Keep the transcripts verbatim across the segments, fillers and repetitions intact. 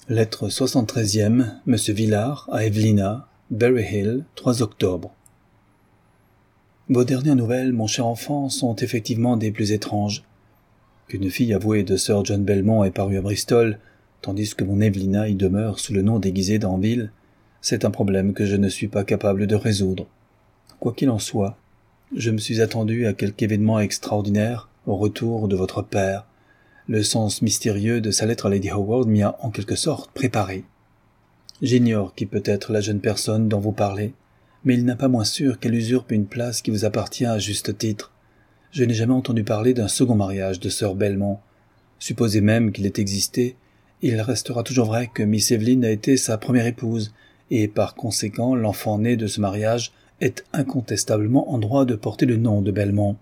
Lettre soixante-treizième, Monsieur Villard à Evelina, Berry Hill, trois octobre. Vos dernières nouvelles, mon cher enfant, sont effectivement des plus étranges. Qu'une fille avouée de Sir John Belmont ait paru à Bristol, tandis que mon Evelina y demeure sous le nom déguisé d'Anville, c'est un problème que je ne suis pas capable de résoudre. Quoi qu'il en soit, je me suis attendu à quelque événement extraordinaire au retour de votre père. Le sens mystérieux de sa lettre à Lady Howard m'y a en quelque sorte préparé. J'ignore qui peut être la jeune personne dont vous parlez, mais il n'est pas moins sûr qu'elle usurpe une place qui vous appartient à juste titre. Je n'ai jamais entendu parler d'un second mariage de Sir Belmont. Supposez même qu'il ait existé, il restera toujours vrai que Miss Evelyn a été sa première épouse, et par conséquent l'enfant né de ce mariage est incontestablement en droit de porter le nom de Belmont.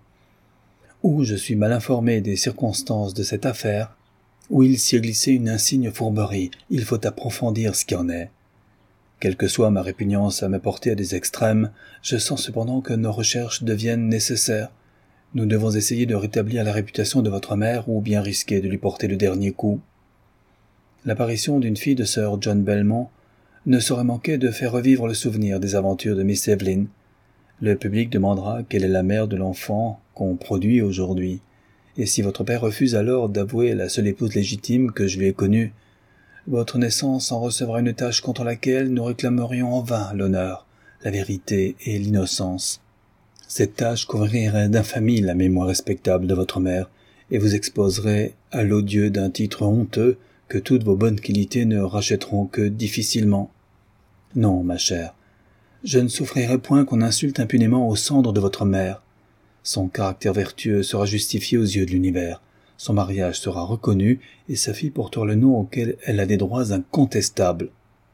Ou je suis mal informé des circonstances de cette affaire, où il s'y est glissé une insigne fourberie, il faut approfondir ce qui en est. Quelle que soit ma répugnance à me porter à des extrêmes, je sens cependant que nos recherches deviennent nécessaires. Nous devons essayer de rétablir la réputation de votre mère ou bien risquer de lui porter le dernier coup. L'apparition d'une fille de Sir John Belmont ne saurait manquer de faire revivre le souvenir des aventures de Miss Evelyn. Le public demandera quelle est la mère de l'enfant qu'on produit aujourd'hui, et si votre père refuse alors d'avouer la seule épouse légitime que je lui ai connue, votre naissance en recevra une tâche contre laquelle nous réclamerions en vain l'honneur, la vérité et l'innocence. Cette tâche couvrirait d'infamie la mémoire respectable de votre mère, et vous exposerait à l'odieux d'un titre honteux que toutes vos bonnes qualités ne rachèteront que difficilement. Non, ma chère, je ne souffrirai point qu'on insulte impunément aux cendres de votre mère. Son caractère vertueux sera justifié aux yeux de l'univers, son mariage sera reconnu, et sa fille portera le nom auquel elle a des droits incontestables.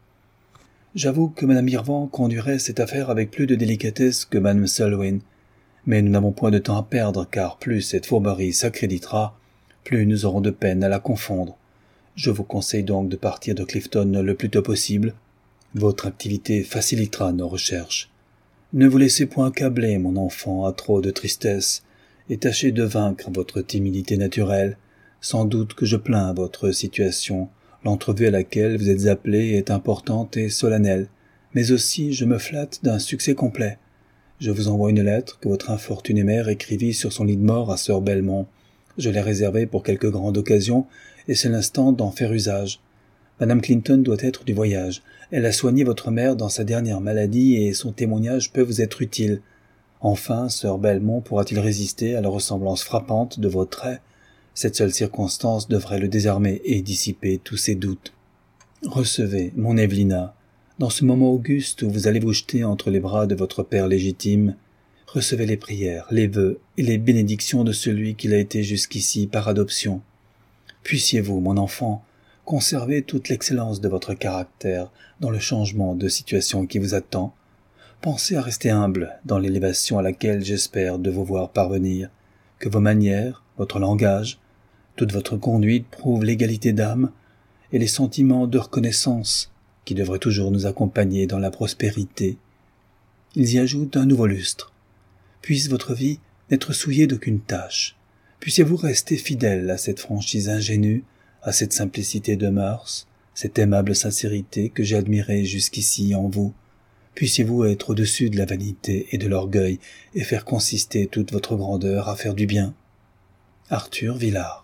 J'avoue que Madame Irvan conduirait cette affaire avec plus de délicatesse que Madame Selwyn, mais nous n'avons point de temps à perdre, car plus cette fourberie s'accréditera, plus nous aurons de peine à la confondre. Je vous conseille donc de partir de Clifton le plus tôt possible. Votre activité facilitera nos recherches. Ne vous laissez point accabler, mon enfant, à trop de tristesse, et tâchez de vaincre votre timidité naturelle. Sans doute que je plains votre situation. L'entrevue à laquelle vous êtes appelé est importante et solennelle, mais aussi je me flatte d'un succès complet. Je vous envoie une lettre que votre infortunée mère écrivit sur son lit de mort à Sir Belmont. Je l'ai réservée pour quelque grande occasion, et c'est l'instant d'en faire usage. Madame Clinton doit être du voyage. Elle a soigné votre mère dans sa dernière maladie et son témoignage peut vous être utile. Enfin, Sir Belmont pourra-t-il résister à la ressemblance frappante de vos traits? Cette seule circonstance devrait le désarmer et dissiper tous ses doutes. Recevez, mon Evelina, dans ce moment auguste où vous allez vous jeter entre les bras de votre père légitime, recevez les prières, les vœux et les bénédictions de celui qu'il a été jusqu'ici par adoption. Puissiez-vous, mon enfant, conserver toute l'excellence de votre caractère dans le changement de situation qui vous attend. Pensez à rester humble dans l'élévation à laquelle j'espère de vous voir parvenir, que vos manières, votre langage, toute votre conduite prouvent l'égalité d'âme et les sentiments de reconnaissance qui devraient toujours nous accompagner dans la prospérité. Ils y ajoutent un nouveau lustre. Puisse votre vie n'être souillée d'aucune tâche. Puissiez-vous rester fidèle à cette franchise ingénue, à cette simplicité de mœurs, cette aimable sincérité que j'ai admirée jusqu'ici en vous. Puissiez-vous être au-dessus de la vanité et de l'orgueil et faire consister toute votre grandeur à faire du bien. Arthur Villard.